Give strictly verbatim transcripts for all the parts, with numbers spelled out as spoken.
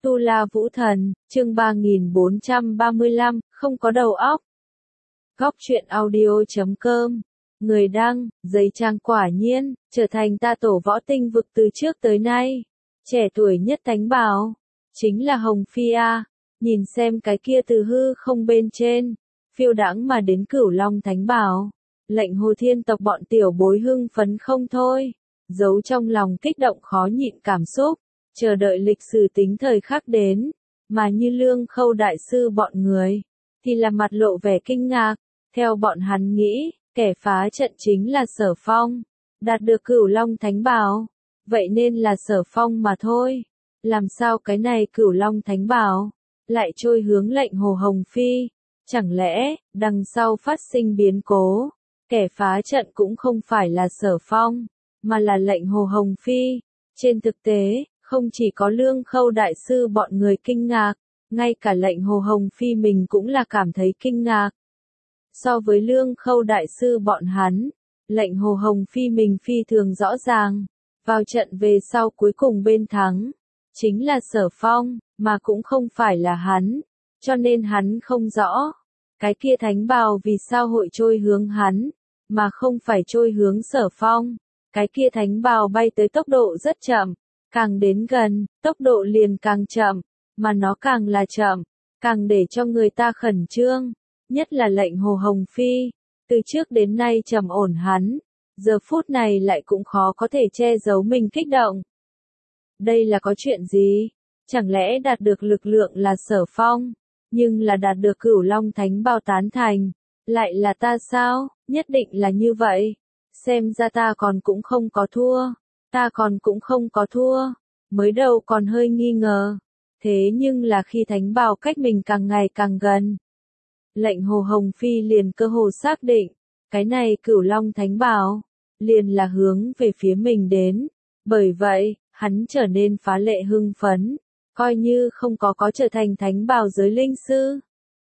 Tu La Vũ Thần, chương ba nghìn bốn trăm ba mươi lăm, không có đầu óc. Góc truyện audio chấm com. Người đăng, giấy trang quả nhiên, trở thành ta tổ võ tinh vực từ trước tới nay. Trẻ tuổi nhất thánh bảo, chính là Hồng Phi A. Nhìn xem cái kia từ hư không bên trên, phiêu đãng mà đến Cửu Long thánh bảo. Lệnh Hồ Thiên tộc bọn tiểu bối hưng phấn không thôi, giấu trong lòng kích động khó nhịn cảm xúc, chờ đợi lịch sử tính thời khắc đến, mà như Lương Khâu đại sư bọn người, thì là mặt lộ vẻ kinh ngạc, theo bọn hắn nghĩ, kẻ phá trận chính là Sở Phong, đạt được Cửu Long thánh bảo, vậy nên là Sở Phong mà thôi, làm sao cái này Cửu Long thánh bảo, lại trôi hướng lệnh Hồ Hồng Phi, chẳng lẽ, đằng sau phát sinh biến cố, kẻ phá trận cũng không phải là Sở Phong, mà là lệnh Hồ Hồng Phi, trên thực tế, không chỉ có Lương Khâu đại sư bọn người kinh ngạc, ngay cả lệnh Hồ Hồng Phi mình cũng là cảm thấy kinh ngạc. So với Lương Khâu đại sư bọn hắn, lệnh Hồ Hồng Phi mình phi thường rõ ràng, vào trận về sau cuối cùng bên thắng, chính là Sở Phong, mà cũng không phải là hắn, cho nên hắn không rõ, cái kia thánh bào vì sao hội trôi hướng hắn, mà không phải trôi hướng Sở Phong, cái kia thánh bào bay tới tốc độ rất chậm. Càng đến gần, tốc độ liền càng chậm, mà nó càng là chậm, càng để cho người ta khẩn trương, nhất là lệnh Hồ Hồng Phi, từ trước đến nay trầm ổn hắn, giờ phút này lại cũng khó có thể che giấu mình kích động. Đây là có chuyện gì? Chẳng lẽ đạt được lực lượng là Sở Phong, nhưng là đạt được Cửu Long thánh bao tán thành, lại là ta sao? Nhất định là như vậy, xem ra ta còn cũng không có thua. Ta còn cũng không có thua, mới đầu còn hơi nghi ngờ, thế nhưng là khi thánh bào cách mình càng ngày càng gần. Lệnh Hồ Hồng Phi liền cơ hồ xác định, cái này Cửu Long thánh bào, liền là hướng về phía mình đến, bởi vậy, hắn trở nên phá lệ hưng phấn, coi như không có có trở thành thánh bào giới linh sư.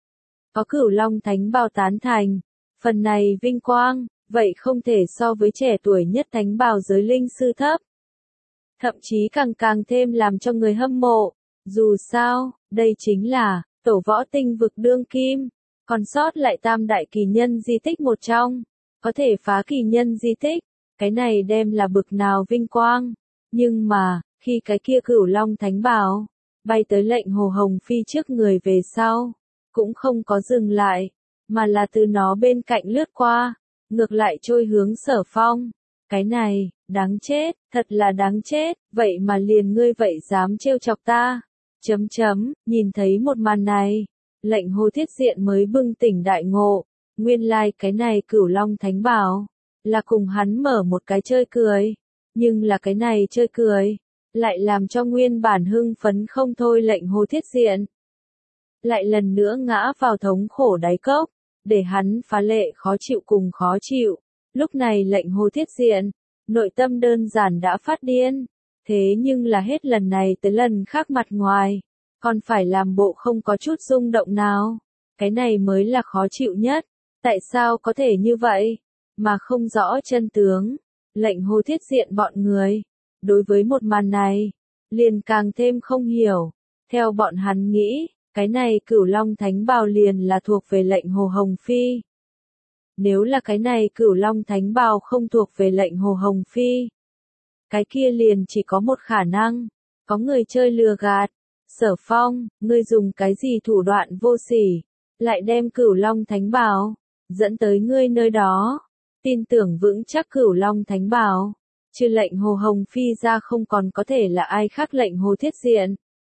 Có Cửu Long thánh bào tán thành, phần này vinh quang, vậy không thể so với trẻ tuổi nhất thánh bào giới linh sư thấp. Thậm chí càng càng thêm làm cho người hâm mộ, dù sao, đây chính là, tổ võ tinh vực đương kim, còn sót lại tam đại kỳ nhân di tích một trong, có thể phá kỳ nhân di tích, cái này đem là bực nào vinh quang, nhưng mà, khi cái kia Cửu Long thánh bào, bay tới lệnh Hồ Hồng Phi trước người về sau, cũng không có dừng lại, mà là từ nó bên cạnh lướt qua. Ngược lại trôi hướng Sở Phong, cái này, đáng chết, thật là đáng chết, vậy mà liền ngươi vậy dám trêu chọc ta, chấm chấm, nhìn thấy một màn này, lệnh Hồ Thiết Diện mới bừng tỉnh đại ngộ, nguyên lai like cái này Cửu Long thánh bảo, là cùng hắn mở một cái chơi cười, nhưng là cái này chơi cười, lại làm cho nguyên bản hưng phấn không thôi lệnh Hồ Thiết Diện, lại lần nữa ngã vào thống khổ đáy cốc. Để hắn phá lệ khó chịu cùng khó chịu, lúc này lệnh Hồ Thiết Diện, nội tâm đơn giản đã phát điên, thế nhưng là hết lần này tới lần khác mặt ngoài, còn phải làm bộ không có chút rung động nào, cái này mới là khó chịu nhất, tại sao có thể như vậy, mà không rõ chân tướng, lệnh Hồ Thiết Diện bọn người, đối với một màn này, liền càng thêm không hiểu, theo bọn hắn nghĩ. Cái này Cửu Long thánh bào liền là thuộc về lệnh Hồ Hồng Phi. Nếu là cái này Cửu Long thánh bào không thuộc về lệnh Hồ Hồng Phi, cái kia liền chỉ có một khả năng, có người chơi lừa gạt. Sở Phong, ngươi dùng cái gì thủ đoạn vô sỉ, lại đem Cửu Long thánh bào dẫn tới ngươi nơi đó, tin tưởng vững chắc Cửu Long thánh bào, trừ lệnh Hồ Hồng Phi ra không còn có thể là ai khác lệnh Hồ Thiết Diện.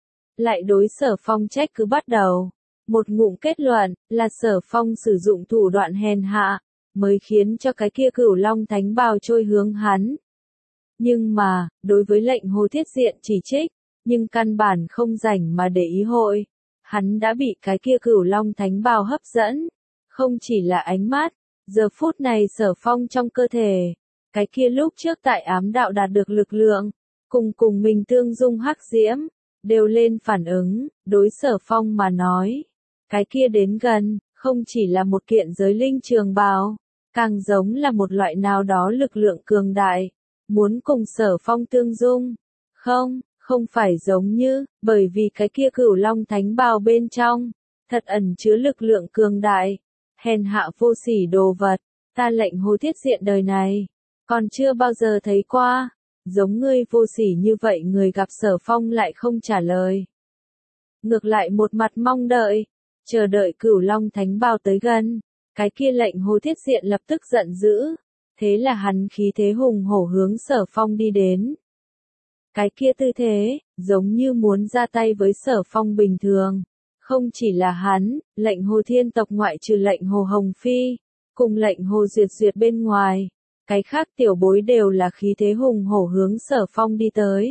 Lại đối Sở Phong trách cứ bắt đầu, một ngụm kết luận, là Sở Phong sử dụng thủ đoạn hèn hạ, mới khiến cho cái kia Cửu Long thánh bào trôi hướng hắn. Nhưng mà, đối với lệnh Hồ Thiết Diện chỉ trích, nhưng căn bản không rảnh mà để ý hội, hắn đã bị cái kia Cửu Long thánh bào hấp dẫn, không chỉ là ánh mắt, giờ phút này Sở Phong trong cơ thể, cái kia lúc trước tại ám đạo đạt được lực lượng, cùng cùng mình tương dung hắc diễm. Đều lên phản ứng, đối Sở Phong mà nói. Cái kia đến gần, không chỉ là một kiện giới linh trường bào, càng giống là một loại nào đó lực lượng cường đại, muốn cùng Sở Phong tương dung. Không, Không phải giống như, bởi vì cái kia cửu long thánh bào bên trong, thật ẩn chứa lực lượng cường đại, hèn hạ vô sỉ đồ vật, ta lệnh Hồ Thiết Diện đời này, còn chưa bao giờ thấy qua, giống ngươi vô sỉ như vậy người gặp Sở Phong lại không trả lời. Ngược lại một mặt mong đợi, chờ đợi cửu long thánh bào tới gần, cái kia lệnh Hồ Thiết Diện lập tức giận dữ, thế là hắn khí thế hùng hổ hướng Sở Phong đi đến. Cái kia tư thế, giống như muốn ra tay với Sở Phong bình thường. Không chỉ là hắn, lệnh Hồ Thiên tộc ngoại trừ lệnh Hồ Hồng Phi, cùng lệnh Hồ Duyệt Duyệt bên ngoài, cái khác tiểu bối đều là khí thế hùng hổ hướng Sở Phong đi tới.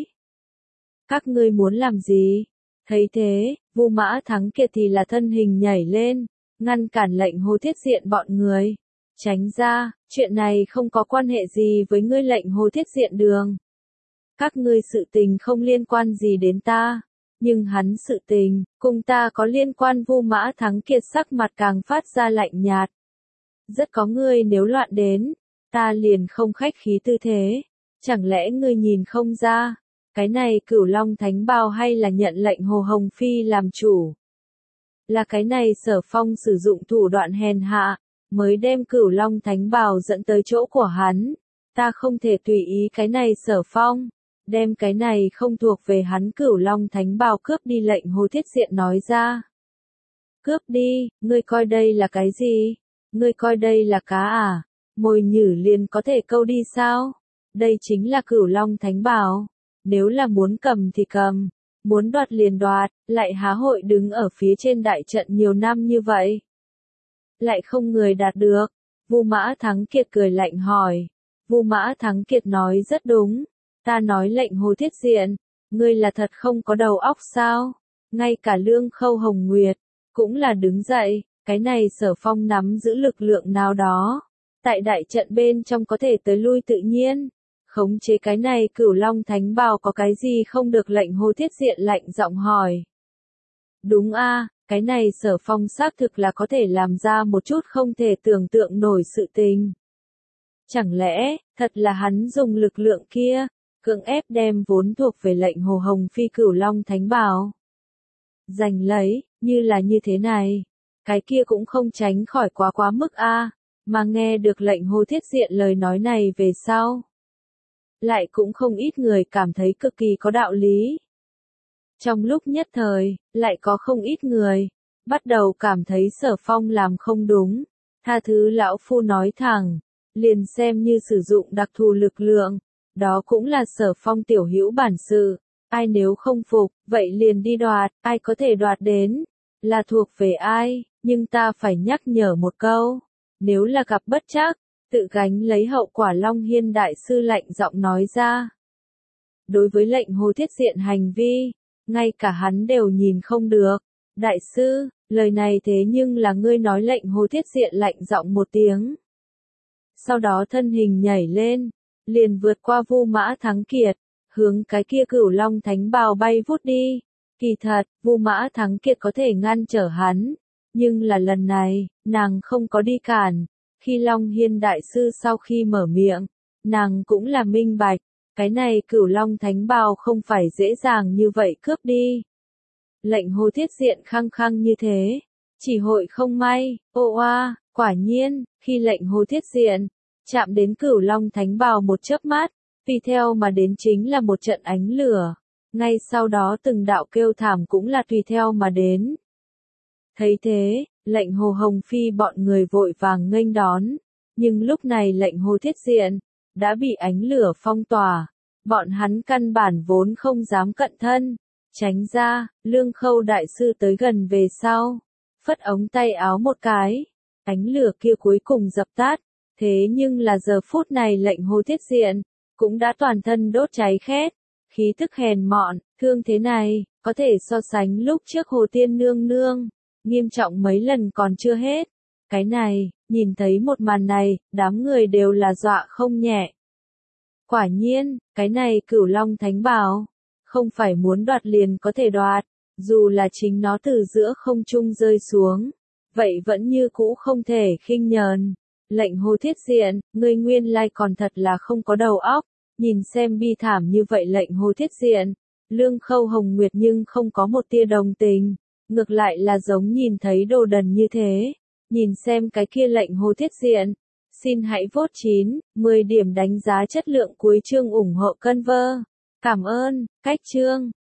Các ngươi muốn làm gì? Thấy thế, Vu Mã Thắng Kiệt thì là thân hình nhảy lên, ngăn cản lệnh Hồ Thiết Diện bọn người. Tránh ra, chuyện này không có quan hệ gì với ngươi lệnh Hồ Thiết Diện đường. Các ngươi sự tình không liên quan gì đến ta, nhưng hắn sự tình, cùng ta có liên quan. Vu Mã Thắng Kiệt sắc mặt càng phát ra lạnh nhạt. Rất có ngươi nếu loạn đến, ta liền không khách khí tư thế, chẳng lẽ ngươi nhìn không ra, cái này cửu long thánh bào hay là nhận lệnh Hồ Hồng Phi làm chủ. Là cái này Sở Phong sử dụng thủ đoạn hèn hạ, mới đem cửu long thánh bào dẫn tới chỗ của hắn, ta không thể tùy ý cái này Sở Phong. Đem cái này không thuộc về hắn cửu long thánh bào cướp đi lệnh Hồ Thiết Diện nói ra. Cướp đi, ngươi coi đây là cái gì? Ngươi coi đây là cá à? Mồi nhử liền có thể câu đi sao? Đây chính là cửu long thánh bào. Nếu là muốn cầm thì cầm, muốn đoạt liền đoạt, lại há hội đứng ở phía trên đại trận nhiều năm như vậy. Lại không người đạt được. Vu Mã Thắng Kiệt cười lạnh hỏi. Vu Mã Thắng Kiệt nói rất đúng. Ta nói lệnh Hồ Thiết Diện, ngươi là thật không có đầu óc sao? Ngay cả Lương Khâu Hồng Nguyệt, cũng là đứng dậy, cái này Sở Phong nắm giữ lực lượng nào đó. Tại đại trận bên trong có thể tới lui tự nhiên. Khống chế cái này cửu long thánh bào có cái gì không được lệnh Hồ Thiết Diện lạnh giọng hỏi. Đúng a, cái này Sở Phong xác thực là có thể làm ra một chút không thể tưởng tượng nổi sự tình. Chẳng lẽ, thật là hắn dùng lực lượng kia, cưỡng ép đem vốn thuộc về lệnh Hồ Hồng Phi cửu long thánh bào giành lấy, như là như thế này, cái kia cũng không tránh khỏi quá quá mức a, mà nghe được lệnh Hồ Thiết Diện lời nói này về sau, lại cũng không ít người cảm thấy cực kỳ có đạo lý. Trong lúc nhất thời, lại có không ít người bắt đầu cảm thấy Sở Phong làm không đúng, tha thứ lão phu nói thẳng, liền xem như sử dụng đặc thù lực lượng. Đó cũng là Sở Phong tiểu hữu bản sự, ai nếu không phục, vậy liền đi đoạt, ai có thể đoạt đến, là thuộc về ai, nhưng ta phải nhắc nhở một câu, nếu là gặp bất trắc, tự gánh lấy hậu quả. Long Hiên đại sư lạnh giọng nói ra. Đối với lệnh Hồ Thiết Diện hành vi, ngay cả hắn đều nhìn không được. Đại sư, lời này thế nhưng là ngươi nói. Lệnh Hồ Thiết Diện lạnh giọng một tiếng. Sau đó thân hình nhảy lên, liền vượt qua Vu Mã Thắng Kiệt, hướng cái kia cửu long thánh bào bay vút đi. Kỳ thật, Vu Mã Thắng Kiệt có thể ngăn trở hắn, nhưng là lần này, nàng không có đi cản. Khi Long Hiên đại sư sau khi mở miệng, nàng cũng là minh bạch, cái này cửu long thánh bào không phải dễ dàng như vậy cướp đi. Lệnh Hồ Thiết Diện khăng khăng như thế, chỉ hội không may. Ô oa, quả nhiên, khi lệnh Hồ Thiết Diện chạm đến cửu long thánh bào một chớp mắt, tùy theo mà đến chính là một trận ánh lửa, ngay sau đó từng đạo kêu thảm cũng là tùy theo mà đến. Thấy thế, lệnh Hồ Hồng Phi bọn người vội vàng nghênh đón, nhưng lúc này lệnh Hồ Thiết Diện đã bị ánh lửa phong tỏa, bọn hắn căn bản vốn không dám cận thân, tránh ra. Lương Khâu đại sư tới gần về sau, phất ống tay áo một cái, ánh lửa kia cuối cùng dập tắt. Thế nhưng là giờ phút này lệnh Hồ Thiết Diện cũng đã toàn thân đốt cháy khét, khí tức hèn mọn, thương thế này có thể so sánh lúc trước Hồ Tiên nương nương, nghiêm trọng mấy lần còn chưa hết. Cái này, nhìn thấy một màn này, đám người đều là dọa không nhẹ. Quả nhiên, cái này cửu long thánh bào, không phải muốn đoạt liền có thể đoạt, dù là chính nó từ giữa không trung rơi xuống, vậy vẫn như cũ không thể khinh nhờn. Lệnh Hồ Thiết Diện, ngươi nguyên lai còn thật là không có đầu óc, nhìn xem bi thảm như vậy. Lệnh Hồ Thiết Diện Lương Khâu Hồng Nguyệt nhưng không có một tia đồng tình, ngược lại là giống nhìn thấy đồ đần như thế. Nhìn xem cái kia lệnh hồ thiết diện. Xin hãy vote chín, mười điểm đánh giá chất lượng cuối chương ủng hộ Conver. Cảm ơn, cách chương.